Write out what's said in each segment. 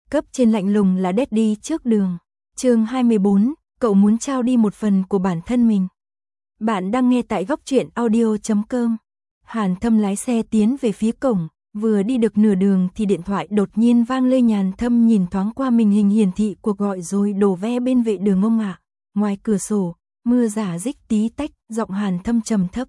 Cấp trên lạnh lùng là Daddy trước đường. Chương 24, cậu muốn trao đi một phần của bản thân mình. Bạn đang nghe tại góc truyện audio.com. Hàn Thâm lái xe tiến về phía cổng, vừa đi được nửa đường thì điện thoại đột nhiên vang lên. Hàn Thâm nhìn thoáng qua màn hình hiển thị cuộc gọi rồi đổ ve bên vệ đường. Ông ạ. Ngoài cửa sổ, mưa rả rích tí tách, giọng Hàn Thâm trầm thấp.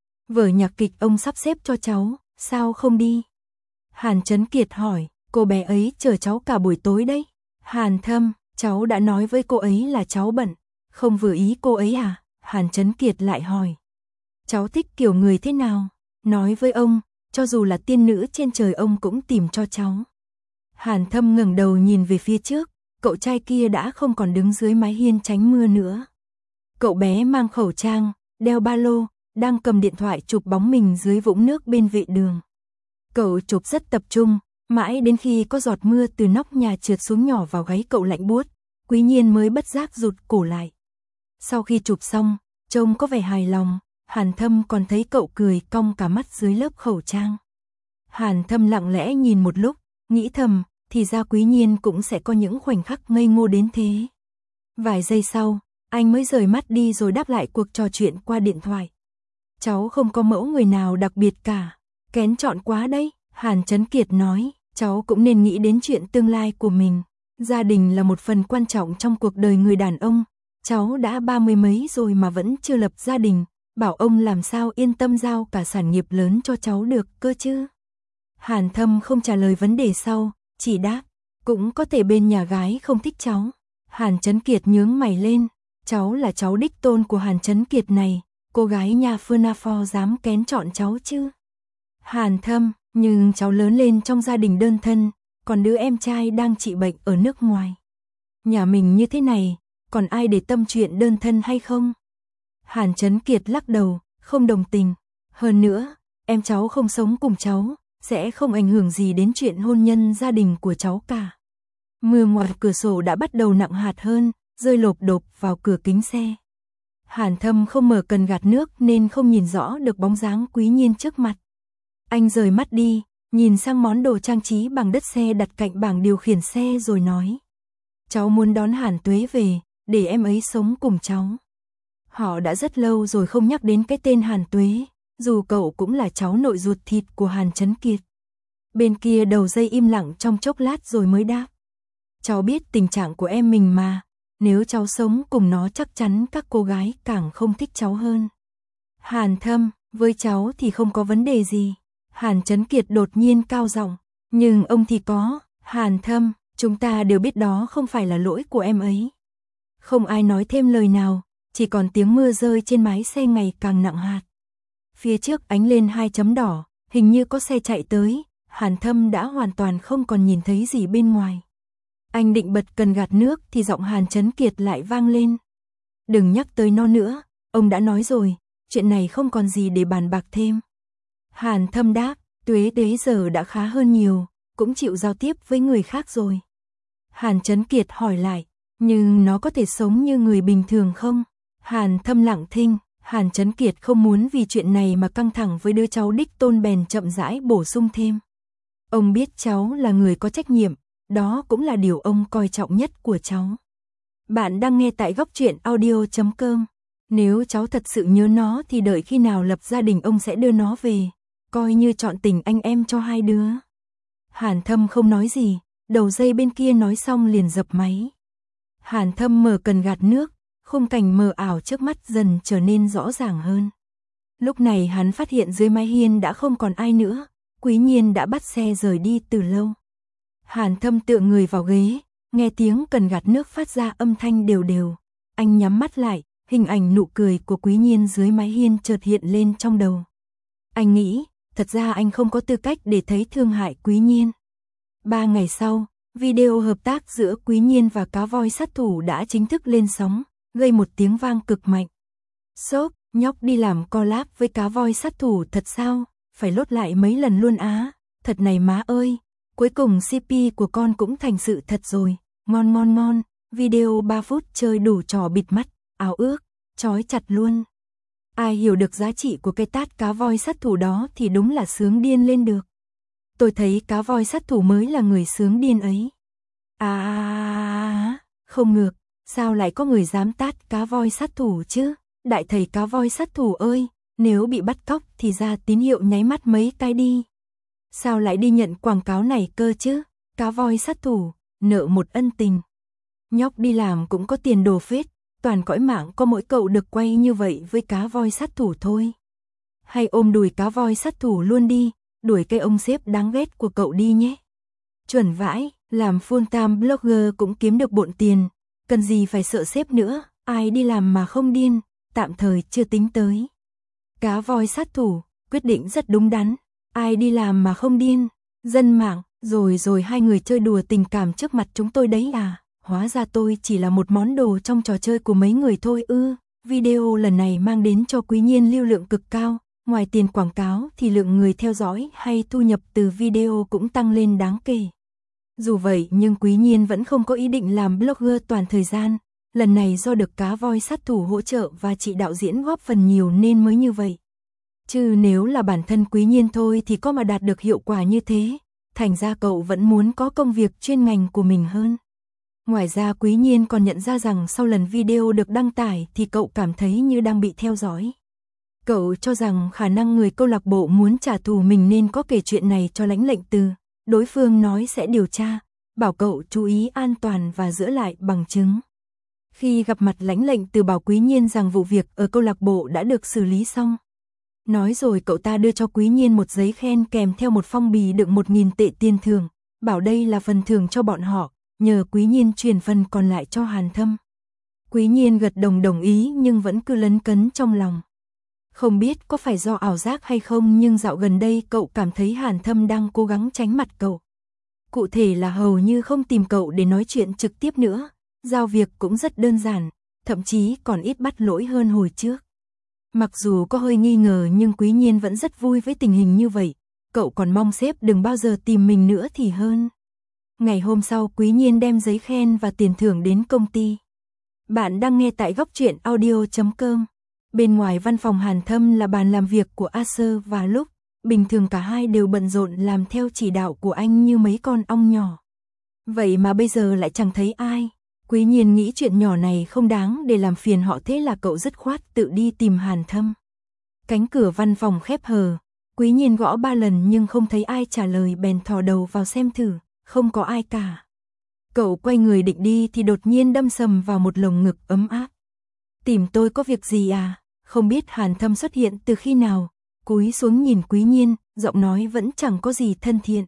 Vở nhạc kịch ông sắp xếp cho cháu, sao không đi? Hàn Chấn Kiệt hỏi, cô bé ấy chờ cháu cả buổi tối đấy. Hàn Thâm, cháu đã nói với cô ấy là cháu bận, không vừa ý cô ấy à? Hàn Chấn Kiệt lại hỏi. Cháu thích kiểu người thế nào? Nói với ông, cho dù là tiên nữ trên trời ông cũng tìm cho cháu. Hàn Thâm ngẩng đầu nhìn về phía trước, cậu trai kia đã không còn đứng dưới mái hiên tránh mưa nữa. Cậu bé mang khẩu trang, đeo ba lô, đang cầm điện thoại chụp bóng mình dưới vũng nước bên vệ đường. Cậu chụp rất tập trung, mãi đến khi có giọt mưa từ nóc nhà trượt xuống nhỏ vào gáy cậu lạnh buốt, Quý Nhiên mới bất giác rụt cổ lại. Sau khi chụp xong, trông có vẻ hài lòng, Hàn Thâm còn thấy cậu cười cong cả mắt dưới lớp khẩu trang. Hàn Thâm lặng lẽ nhìn một lúc, nghĩ thầm, thì ra Quý Nhiên cũng sẽ có những khoảnh khắc ngây ngô đến thế. Vài giây sau, anh mới rời mắt đi rồi đáp lại cuộc trò chuyện qua điện thoại. Cháu không có mẫu người nào đặc biệt cả, kén chọn quá đấy. Hàn Chấn Kiệt nói, cháu cũng nên nghĩ đến chuyện tương lai của mình. Gia đình là một phần quan trọng trong cuộc đời người đàn ông. Cháu đã 30 mấy rồi mà vẫn chưa lập gia đình, bảo ông làm sao yên tâm giao cả sản nghiệp lớn cho cháu được cơ chứ. Hàn Thâm không trả lời vấn đề sau, chỉ đáp, cũng có thể bên nhà gái không thích cháu. Hàn Chấn Kiệt nhướng mày lên, cháu là cháu đích tôn của Hàn Chấn Kiệt này, cô gái nhà Phunafo dám kén chọn cháu chứ. Hàn Thâm, nhưng cháu lớn lên trong gia đình đơn thân, còn đứa em trai đang trị bệnh ở nước ngoài. Nhà mình như thế này, còn ai để tâm chuyện đơn thân hay không? Hàn Chấn Kiệt lắc đầu, không đồng tình. Hơn nữa, em cháu không sống cùng cháu, sẽ không ảnh hưởng gì đến chuyện hôn nhân gia đình của cháu cả. Mưa ngoài cửa sổ đã bắt đầu nặng hạt hơn, rơi lộp độp vào cửa kính xe. Hàn Thâm không mở cần gạt nước nên không nhìn rõ được bóng dáng Quý Nhiên trước mặt. Anh rời mắt đi, nhìn sang món đồ trang trí bằng đất xe đặt cạnh bảng điều khiển xe rồi nói. Cháu muốn đón Hàn Tuế về, để em ấy sống cùng cháu. Họ đã rất lâu rồi không nhắc đến cái tên Hàn Tuế, dù cậu cũng là cháu nội ruột thịt của Hàn Chấn Kiệt. Bên kia đầu dây im lặng trong chốc lát rồi mới đáp. Cháu biết tình trạng của em mình mà, nếu cháu sống cùng nó chắc chắn các cô gái càng không thích cháu hơn. Hàn Thâm, với cháu thì không có vấn đề gì. Hàn Chấn Kiệt đột nhiên cao giọng, nhưng ông thì có. Hàn Thâm, chúng ta đều biết đó không phải là lỗi của em ấy. Không ai nói thêm lời nào, chỉ còn tiếng mưa rơi trên mái xe ngày càng nặng hạt. Phía trước ánh lên 2 chấm đỏ, hình như có xe chạy tới, Hàn Thâm đã hoàn toàn không còn nhìn thấy gì bên ngoài. Anh định bật cần gạt nước thì giọng Hàn Chấn Kiệt lại vang lên. Đừng nhắc tới nó nữa, ông đã nói rồi, chuyện này không còn gì để bàn bạc thêm. Hàn Thâm đáp, Tuế giờ đã khá hơn nhiều, cũng chịu giao tiếp với người khác rồi. Hàn Chấn Kiệt hỏi lại, nhưng nó có thể sống như người bình thường không? Hàn Thâm lặng thinh, Hàn Chấn Kiệt không muốn vì chuyện này mà căng thẳng với đứa cháu đích tôn bèn chậm rãi bổ sung thêm. Ông biết cháu là người có trách nhiệm, đó cũng là điều ông coi trọng nhất của cháu. Bạn đang nghe tại góc truyện audio.com. Nếu cháu thật sự nhớ nó thì đợi khi nào lập gia đình ông sẽ đưa nó về, coi như chọn tình anh em cho hai đứa. Hàn Thâm không nói gì, đầu dây bên kia nói xong liền dập máy. Hàn Thâm mở cần gạt nước, khung cảnh mờ ảo trước mắt dần trở nên rõ ràng hơn. Lúc này hắn phát hiện dưới mái hiên đã không còn ai nữa, Quý Nhiên đã bắt xe rời đi từ lâu. Hàn Thâm tựa người vào ghế, nghe tiếng cần gạt nước phát ra âm thanh đều đều. Anh nhắm mắt lại, hình ảnh nụ cười của Quý Nhiên dưới mái hiên chợt hiện lên trong đầu. Anh nghĩ, thật ra anh không có tư cách để thấy thương hại Quý Nhiên. 3 ngày sau, video hợp tác giữa Quý Nhiên và cá voi sát thủ đã chính thức lên sóng, gây một tiếng vang cực mạnh. Sốp, nhóc đi làm collab với cá voi sát thủ thật sao? Phải lốt lại mấy lần luôn á. Thật này má ơi, cuối cùng CP của con cũng thành sự thật rồi. Ngon ngon ngon, video 3 phút chơi đủ trò bịt mắt, áo ước, chói chặt luôn. Ai hiểu được giá trị của cái tát cá voi sát thủ đó thì đúng là sướng điên lên được. Tôi thấy cá voi sát thủ mới là người sướng điên ấy. Không ngược, sao lại có người dám tát cá voi sát thủ chứ? Đại thầy cá voi sát thủ ơi, nếu bị bắt cóc thì ra tín hiệu nháy mắt mấy cái đi. Sao lại đi nhận quảng cáo này cơ chứ? Cá voi sát thủ, nợ một ân tình. Nhóc đi làm cũng có tiền đồ phết, toàn cõi mạng có mỗi cậu được quay như vậy với cá voi sát thủ thôi. Hay ôm đùi cá voi sát thủ luôn đi, đuổi cái ông sếp đáng ghét của cậu đi nhé. Chuẩn vãi, làm full time blogger cũng kiếm được bộn tiền, cần gì phải sợ sếp nữa, ai đi làm mà không điên, tạm thời chưa tính tới. Cá voi sát thủ, quyết định rất đúng đắn, ai đi làm mà không điên, dân mạng, rồi hai người chơi đùa tình cảm trước mặt chúng tôi đấy à, hóa ra tôi chỉ là một món đồ trong trò chơi của mấy người thôi ư. Video lần này mang đến cho Quý Nhiên lưu lượng cực cao, ngoài tiền quảng cáo thì lượng người theo dõi hay thu nhập từ video cũng tăng lên đáng kể. Dù vậy nhưng Quý Nhiên vẫn không có ý định làm blogger toàn thời gian, lần này do được cá voi sát thủ hỗ trợ và chị đạo diễn góp phần nhiều nên mới như vậy. Chứ nếu là bản thân Quý Nhiên thôi thì có mà đạt được hiệu quả như thế, thành ra cậu vẫn muốn có công việc chuyên ngành của mình hơn. Ngoài ra Quý Nhiên còn nhận ra rằng sau lần video được đăng tải thì cậu cảm thấy như đang bị theo dõi. Cậu cho rằng khả năng người câu lạc bộ muốn trả thù mình nên có kể chuyện này cho Lãnh Lệnh Từ. Đối phương nói sẽ điều tra, bảo cậu chú ý an toàn và giữ lại bằng chứng. Khi gặp mặt Lãnh Lệnh Từ bảo Quý Nhiên rằng vụ việc ở câu lạc bộ đã được xử lý xong. Nói rồi cậu ta đưa cho Quý Nhiên một giấy khen kèm theo một phong bì đựng 1.000 tệ tiền thưởng, bảo đây là phần thưởng cho bọn họ, nhờ Quý Nhiên chuyển phần còn lại cho Hàn Thâm. Quý Nhiên gật đầu đồng ý nhưng vẫn cứ lấn cấn trong lòng. Không biết có phải do ảo giác hay không nhưng dạo gần đây cậu cảm thấy Hàn Thâm đang cố gắng tránh mặt cậu. Cụ thể là hầu như không tìm cậu để nói chuyện trực tiếp nữa, giao việc cũng rất đơn giản, thậm chí còn ít bắt lỗi hơn hồi trước. Mặc dù có hơi nghi ngờ nhưng Quý Nhiên vẫn rất vui với tình hình như vậy, cậu còn mong sếp đừng bao giờ tìm mình nữa thì hơn. Ngày hôm sau Quý Nhiên đem giấy khen và tiền thưởng đến công ty. Bạn đang nghe tại Góc Truyện Audio.com. Bên ngoài văn phòng Hàn Thâm là bàn làm việc của Acer và Lúc, bình thường cả hai đều bận rộn làm theo chỉ đạo của anh như mấy con ong nhỏ. Vậy mà bây giờ lại chẳng thấy ai. Quý Nhiên nghĩ chuyện nhỏ này không đáng để làm phiền họ thế là cậu dứt khoát tự đi tìm Hàn Thâm. Cánh cửa văn phòng khép hờ, Quý Nhiên gõ 3 lần nhưng không thấy ai trả lời bèn thò đầu vào xem thử, không có ai cả. Cậu quay người định đi thì đột nhiên đâm sầm vào một lồng ngực ấm áp. Tìm tôi có việc gì à? Không biết Hàn Thâm xuất hiện từ khi nào, cúi xuống nhìn Quý Nhiên, giọng nói vẫn chẳng có gì thân thiện.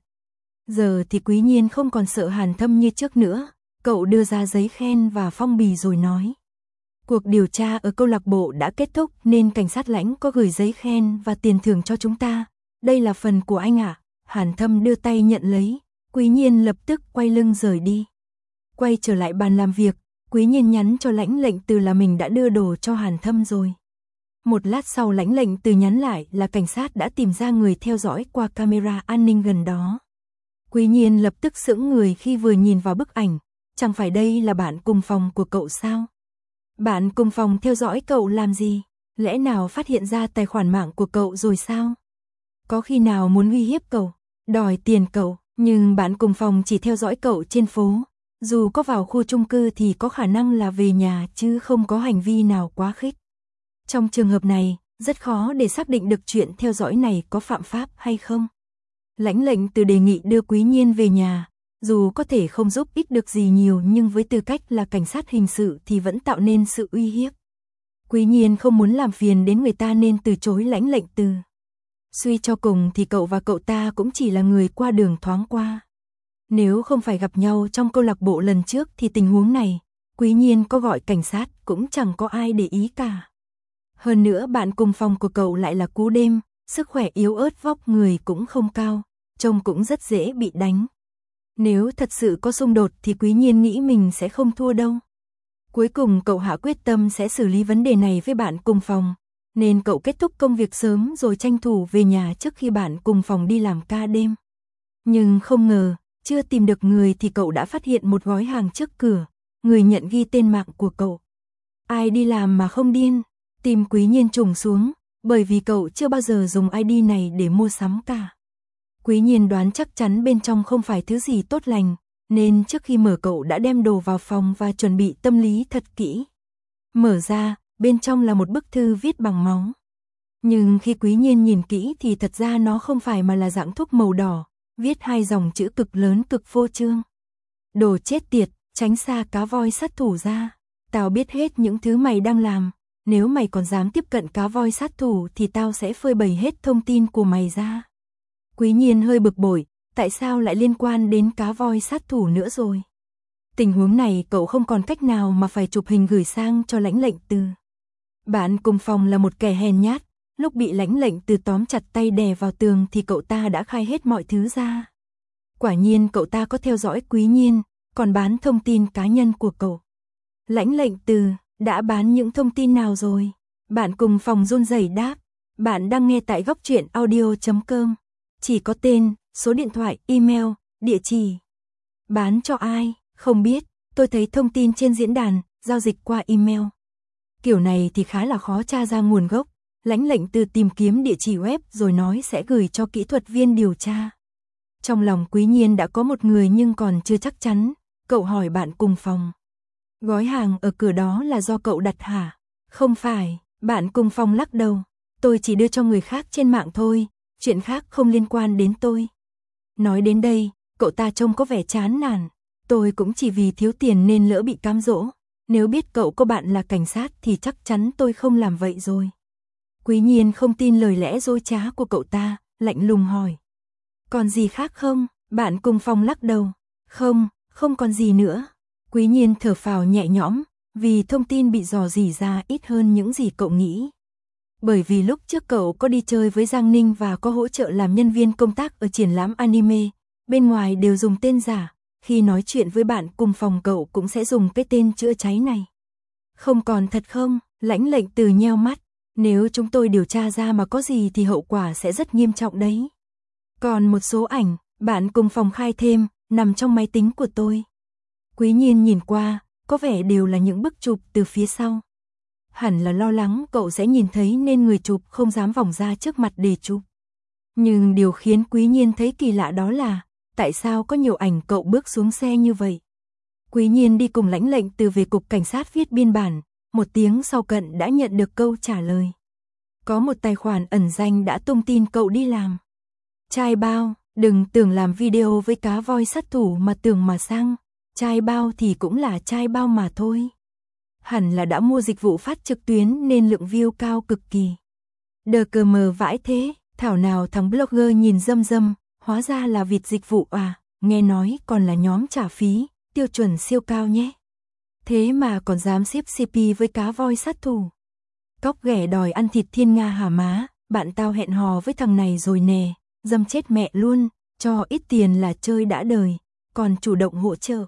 Giờ thì Quý Nhiên không còn sợ Hàn Thâm như trước nữa, cậu đưa ra giấy khen và phong bì rồi nói. Cuộc điều tra ở câu lạc bộ đã kết thúc nên cảnh sát Lãnh có gửi giấy khen và tiền thưởng cho chúng ta. Đây là phần của anh ạ. Hàn Thâm đưa tay nhận lấy, Quý Nhiên lập tức quay lưng rời đi. Quay trở lại bàn làm việc, Quý Nhiên nhắn cho Lãnh Lệnh Từ là mình đã đưa đồ cho Hàn Thâm rồi. Một lát sau Lãnh Lệnh Từ nhắn lại là cảnh sát đã tìm ra người theo dõi qua camera an ninh gần đó. Quý Nhiên lập tức sững người khi vừa nhìn vào bức ảnh, chẳng phải đây là bạn cùng phòng của cậu sao? Bạn cùng phòng theo dõi cậu làm gì? Lẽ nào phát hiện ra tài khoản mạng của cậu rồi sao? Có khi nào muốn uy hiếp cậu, đòi tiền cậu, nhưng bạn cùng phòng chỉ theo dõi cậu trên phố. Dù có vào khu chung cư thì có khả năng là về nhà chứ không có hành vi nào quá khích. Trong trường hợp này, rất khó để xác định được chuyện theo dõi này có phạm pháp hay không. Lãnh Lệnh Từ đề nghị đưa Quý Nhiên về nhà, dù có thể không giúp ích được gì nhiều nhưng với tư cách là cảnh sát hình sự thì vẫn tạo nên sự uy hiếp. Quý Nhiên không muốn làm phiền đến người ta nên từ chối Lãnh Lệnh Từ. Suy cho cùng thì cậu và cậu ta cũng chỉ là người qua đường thoáng qua. Nếu không phải gặp nhau trong câu lạc bộ lần trước thì tình huống này, Quý Nhiên có gọi cảnh sát cũng chẳng có ai để ý cả. Hơn nữa bạn cùng phòng của cậu lại là cú đêm, sức khỏe yếu ớt vóc người cũng không cao, trông cũng rất dễ bị đánh. Nếu thật sự có xung đột thì Quý Nhiên nghĩ mình sẽ không thua đâu. Cuối cùng cậu hạ quyết tâm sẽ xử lý vấn đề này với bạn cùng phòng, nên cậu kết thúc công việc sớm rồi tranh thủ về nhà trước khi bạn cùng phòng đi làm ca đêm. Nhưng không ngờ, chưa tìm được người thì cậu đã phát hiện một gói hàng trước cửa, người nhận ghi tên mạng của cậu. Ai đi làm mà không điên, tim Quý Nhiên trùng xuống, bởi vì cậu chưa bao giờ dùng ID này để mua sắm cả. Quý Nhiên đoán chắc chắn bên trong không phải thứ gì tốt lành, nên trước khi mở cậu đã đem đồ vào phòng và chuẩn bị tâm lý thật kỹ. Mở ra, bên trong là một bức thư viết bằng máu. Nhưng khi Quý Nhiên nhìn kỹ thì thật ra nó không phải mà là dạng thuốc màu đỏ, viết 2 dòng chữ cực lớn cực phô trương. Đồ chết tiệt, tránh xa cá voi sát thủ ra. Tao biết hết những thứ mày đang làm, nếu mày còn dám tiếp cận cá voi sát thủ thì tao sẽ phơi bày hết thông tin của mày ra. Quý Nhiên hơi bực bội, tại sao lại liên quan đến cá voi sát thủ nữa rồi? Tình huống này cậu không còn cách nào mà phải chụp hình gửi sang cho Lãnh Lệnh Từ. Bạn cùng phòng là một kẻ hèn nhát, lúc bị Lãnh Lệnh Từ tóm chặt tay đè vào tường thì cậu ta đã khai hết mọi thứ ra. Quả nhiên cậu ta có theo dõi Quý Nhiên, còn bán thông tin cá nhân của cậu. Lãnh Lệnh Từ đã bán những thông tin nào rồi? Bạn cùng phòng run rẩy đáp. Bạn đang nghe tại Góc Truyện Audio.com. Chỉ có tên, số điện thoại, email, địa chỉ. Bán cho ai? Không biết, tôi thấy thông tin trên diễn đàn, giao dịch qua email. Kiểu này thì khá là khó tra ra nguồn gốc. Lãnh Lệnh Từ tìm kiếm địa chỉ web rồi nói sẽ gửi cho kỹ thuật viên điều tra. Trong lòng Quý Nhiên đã có một người nhưng còn chưa chắc chắn. Cậu hỏi bạn cùng phòng. Gói hàng ở cửa đó là do cậu đặt hả? Không phải, bạn cùng phòng lắc đầu. Tôi chỉ đưa cho người khác trên mạng thôi, chuyện khác không liên quan đến tôi. Nói đến đây, cậu ta trông có vẻ chán nản. Tôi cũng chỉ vì thiếu tiền nên lỡ bị cám dỗ. Nếu biết cậu có bạn là cảnh sát thì chắc chắn tôi không làm vậy rồi. Quý Nhiên không tin lời lẽ dối trá của cậu ta, lạnh lùng hỏi. Còn gì khác không? Bạn cùng phòng lắc đầu. Không, không còn gì nữa. Quý Nhiên thở phào nhẹ nhõm, vì thông tin bị dò dỉ ra ít hơn những gì cậu nghĩ. Bởi vì lúc trước cậu có đi chơi với Giang Ninh và có hỗ trợ làm nhân viên công tác ở triển lãm anime, bên ngoài đều dùng tên giả, khi nói chuyện với bạn cùng phòng cậu cũng sẽ dùng cái tên chữa cháy này. Không còn thật không? Lãnh Lệnh Từ nheo mắt, nếu chúng tôi điều tra ra mà có gì thì hậu quả sẽ rất nghiêm trọng đấy. Còn một số ảnh, bạn cùng phòng khai thêm, nằm trong máy tính của tôi. Quý Nhiên nhìn qua, có vẻ đều là những bức chụp từ phía sau. Hẳn là lo lắng cậu sẽ nhìn thấy nên người chụp không dám vòng ra trước mặt để chụp. Nhưng điều khiến Quý Nhiên thấy kỳ lạ đó là, tại sao có nhiều ảnh cậu bước xuống xe như vậy? Quý Nhiên đi cùng Lãnh Lệnh Từ về cục cảnh sát viết biên bản, 1 tiếng sau cận đã nhận được câu trả lời. Có một tài khoản ẩn danh đã tung tin cậu đi làm. Trai bao, đừng tưởng làm video với cá voi sát thủ mà tưởng mà sang. Trai bao thì cũng là trai bao mà thôi. Hẳn là đã mua dịch vụ phát trực tuyến nên lượng view cao cực kỳ. Đờ cờ mờ vãi thế, thảo nào thằng blogger nhìn dâm dâm, hóa ra là vịt dịch vụ à, nghe nói còn là nhóm trả phí, tiêu chuẩn siêu cao nhé. Thế mà còn dám xếp CP với cá voi sát thủ. Cóc ghẻ đòi ăn thịt thiên nga hả má, bạn tao hẹn hò với thằng này rồi nè, dâm chết mẹ luôn, cho ít tiền là chơi đã đời, còn chủ động hỗ trợ.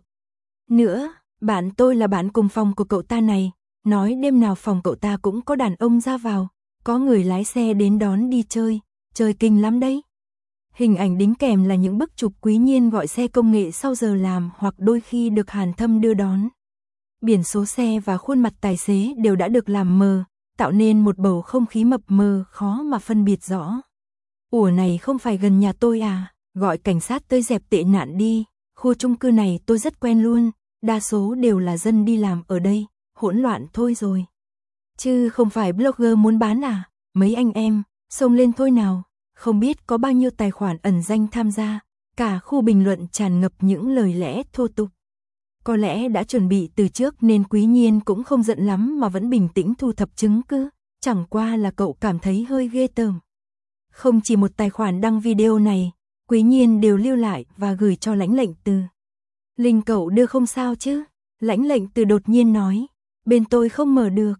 Nữa, bạn tôi là bạn cùng phòng của cậu ta này, nói đêm nào phòng cậu ta cũng có đàn ông ra vào, có người lái xe đến đón đi chơi kinh lắm đấy. Hình ảnh đính kèm là những bức chụp Quý Nhiên gọi xe công nghệ sau giờ làm hoặc đôi khi được Hàn Thâm đưa đón. Biển số xe và khuôn mặt tài xế đều đã được làm mờ, tạo nên một bầu không khí mập mờ khó mà phân biệt rõ. Ủa này không phải gần nhà tôi à, gọi cảnh sát tới dẹp tệ nạn đi, khu chung cư này tôi rất quen luôn, đa số đều là dân đi làm ở đây, hỗn loạn thôi rồi. Chứ không phải blogger muốn bán à, mấy anh em, xông lên thôi nào, không biết có bao nhiêu tài khoản ẩn danh tham gia, cả khu bình luận tràn ngập những lời lẽ thô tục. Có lẽ đã chuẩn bị từ trước nên Quý Nhiên cũng không giận lắm mà vẫn bình tĩnh thu thập chứng cứ, chẳng qua là cậu cảm thấy hơi ghê tởm. Không chỉ một tài khoản đăng video này, Quý Nhiên đều lưu lại và gửi cho Lãnh Lệnh Từ. Link cậu đưa không sao chứ? Lãnh Lệnh Từ đột nhiên nói, bên tôi không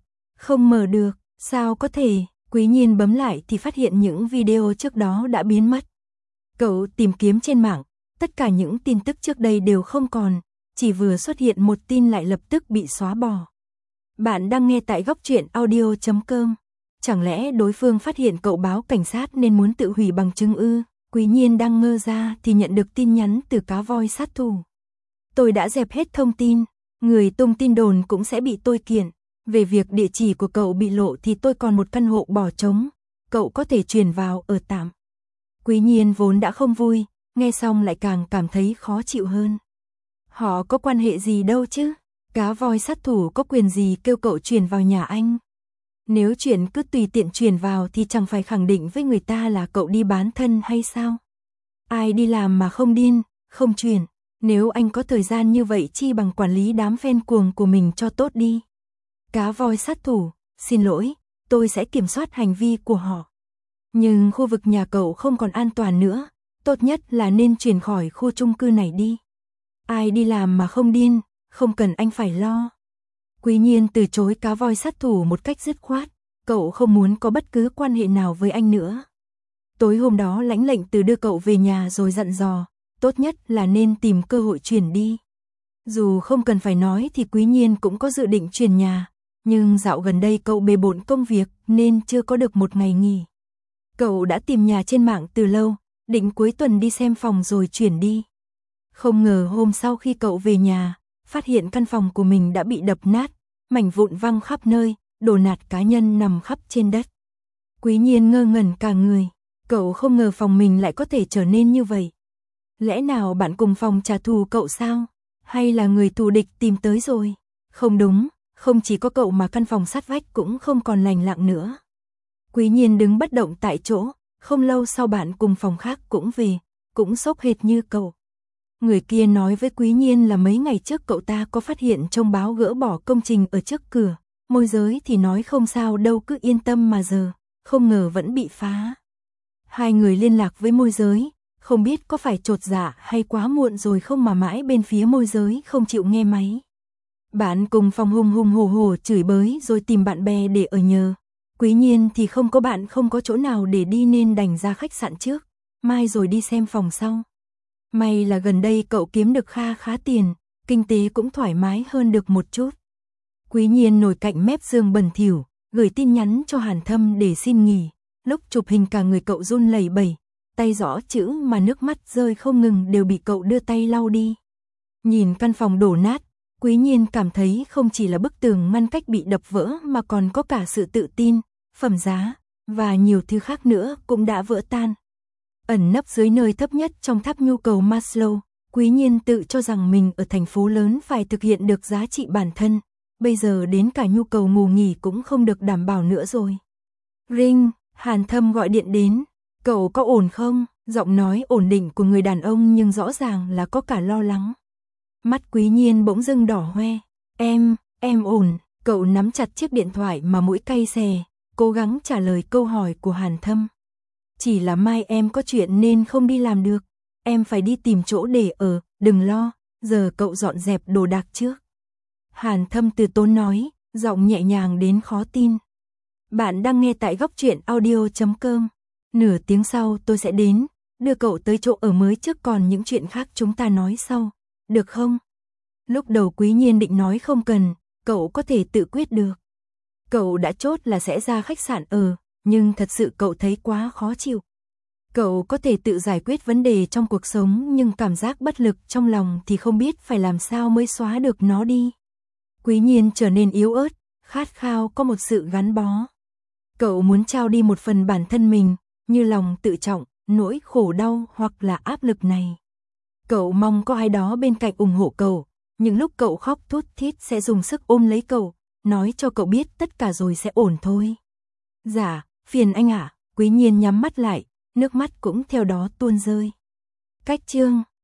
mở được, sao có thể? Quý Nhiên bấm lại thì phát hiện những video trước đó đã biến mất. Cậu tìm kiếm trên mạng, tất cả những tin tức trước đây đều không còn, chỉ vừa xuất hiện một tin lại lập tức bị xóa bỏ. Bạn đang nghe tại Góc Truyện Audio.com. Chẳng lẽ đối phương phát hiện cậu báo cảnh sát nên muốn tự hủy bằng chứng ư? Quý Nhiên đang ngơ ra thì nhận được tin nhắn từ cá voi sát thủ. Tôi đã dẹp hết thông tin, người tung tin đồn cũng sẽ bị tôi kiện. Về việc địa chỉ của cậu bị lộ thì tôi còn một căn hộ bỏ trống, cậu có thể chuyển vào ở tạm. Quý Nhiên vốn đã không vui, nghe xong lại càng cảm thấy khó chịu hơn. Họ có quan hệ gì đâu chứ? Cá voi sát thủ có quyền gì kêu cậu chuyển vào nhà anh? Nếu chuyện cứ tùy tiện chuyển vào thì chẳng phải khẳng định với người ta là cậu đi bán thân hay sao? Ai đi làm mà không điên, không chuyển. Nếu anh có thời gian như vậy chi bằng quản lý đám fan cuồng của mình cho tốt đi. Cá voi sát thủ, xin lỗi, tôi sẽ kiểm soát hành vi của họ. Nhưng khu vực nhà cậu không còn an toàn nữa, tốt nhất là nên chuyển khỏi khu chung cư này đi. Ai đi làm mà không điên, không cần anh phải lo. Quý Nhiên từ chối cá voi sát thủ một cách dứt khoát, cậu không muốn có bất cứ quan hệ nào với anh nữa. Tối hôm đó lãnh lệnh từ đưa cậu về nhà rồi dặn dò, tốt nhất là nên tìm cơ hội chuyển đi. Dù không cần phải nói thì Quý Nhiên cũng có dự định chuyển nhà, nhưng dạo gần đây cậu bề bộn công việc nên chưa có được một ngày nghỉ. Cậu đã tìm nhà trên mạng từ lâu, định cuối tuần đi xem phòng rồi chuyển đi. Không ngờ hôm sau khi cậu về nhà, phát hiện căn phòng của mình đã bị đập nát, mảnh vụn văng khắp nơi, đồ nạt cá nhân nằm khắp trên đất. Quý Nhiên ngơ ngẩn cả người, cậu không ngờ phòng mình lại có thể trở nên như vậy. Lẽ nào bạn cùng phòng trả thù cậu sao? Hay là người thù địch tìm tới rồi? Không đúng, không chỉ có cậu mà căn phòng sát vách cũng không còn lành lặng nữa. Quý Nhiên đứng bất động tại chỗ, không lâu sau bạn cùng phòng khác cũng về, cũng sốc hệt như cậu. Người kia nói với Quý Nhiên là mấy ngày trước cậu ta có phát hiện trong báo gỡ bỏ công trình ở trước cửa, môi giới thì nói không sao đâu cứ yên tâm mà giờ, không ngờ vẫn bị phá. Hai người liên lạc với môi giới, không biết có phải chột dạ hay quá muộn rồi không mà mãi bên phía môi giới không chịu nghe máy. Bạn cùng phòng hùng hùng hổ hổ chửi bới rồi tìm bạn bè để ở nhờ. Quý Nhiên thì không có bạn không có chỗ nào để đi nên đành ra khách sạn trước, mai rồi đi xem phòng sau. May là gần đây cậu kiếm được khá tiền, kinh tế cũng thoải mái hơn được một chút. Quý Nhiên ngồi cạnh mép giường bẩn thỉu, gửi tin nhắn cho Hàn Thâm để xin nghỉ. Lúc chụp hình cả người cậu run lẩy bẩy, tay gõ chữ mà nước mắt rơi không ngừng đều bị cậu đưa tay lau đi. Nhìn căn phòng đổ nát, Quý Nhiên cảm thấy không chỉ là bức tường ngăn cách bị đập vỡ mà còn có cả sự tự tin, phẩm giá và nhiều thứ khác nữa cũng đã vỡ tan. Ẩn nấp dưới nơi thấp nhất trong tháp nhu cầu Maslow, Quý Nhiên tự cho rằng mình ở thành phố lớn phải thực hiện được giá trị bản thân, bây giờ đến cả nhu cầu ngủ nghỉ cũng không được đảm bảo nữa rồi. Ring, Hàn Thâm gọi điện đến, cậu có ổn không? Giọng nói ổn định của người đàn ông nhưng rõ ràng là có cả lo lắng. Mắt Quý Nhiên bỗng dưng đỏ hoe, em ổn, cậu nắm chặt chiếc điện thoại mà mũi cay xè, cố gắng trả lời câu hỏi của Hàn Thâm. Chỉ là mai em có chuyện nên không đi làm được, em phải đi tìm chỗ để ở, đừng lo, giờ cậu dọn dẹp đồ đạc trước. Hàn Thâm từ tốn nói, giọng nhẹ nhàng đến khó tin. Bạn đang nghe tại Góc Truyện Audio.com. Nửa tiếng sau tôi sẽ đến, đưa cậu tới chỗ ở mới trước còn những chuyện khác chúng ta nói sau, được không? Lúc đầu Quý Nhiên định nói không cần, cậu có thể tự quyết được. Cậu đã chốt là sẽ ra khách sạn ở, nhưng thật sự cậu thấy quá khó chịu. Cậu có thể tự giải quyết vấn đề trong cuộc sống nhưng cảm giác bất lực trong lòng thì không biết phải làm sao mới xóa được nó đi. Quý Nhiên trở nên yếu ớt, khát khao có một sự gắn bó. Cậu muốn trao đi một phần bản thân mình, như lòng tự trọng, nỗi khổ đau hoặc là áp lực này. Cậu mong có ai đó bên cạnh ủng hộ cậu, những lúc cậu khóc thút thít sẽ dùng sức ôm lấy cậu, nói cho cậu biết tất cả rồi sẽ ổn thôi. Dạ, phiền anh ạ. Quý Nhiên nhắm mắt lại, nước mắt cũng theo đó tuôn rơi. Cách chương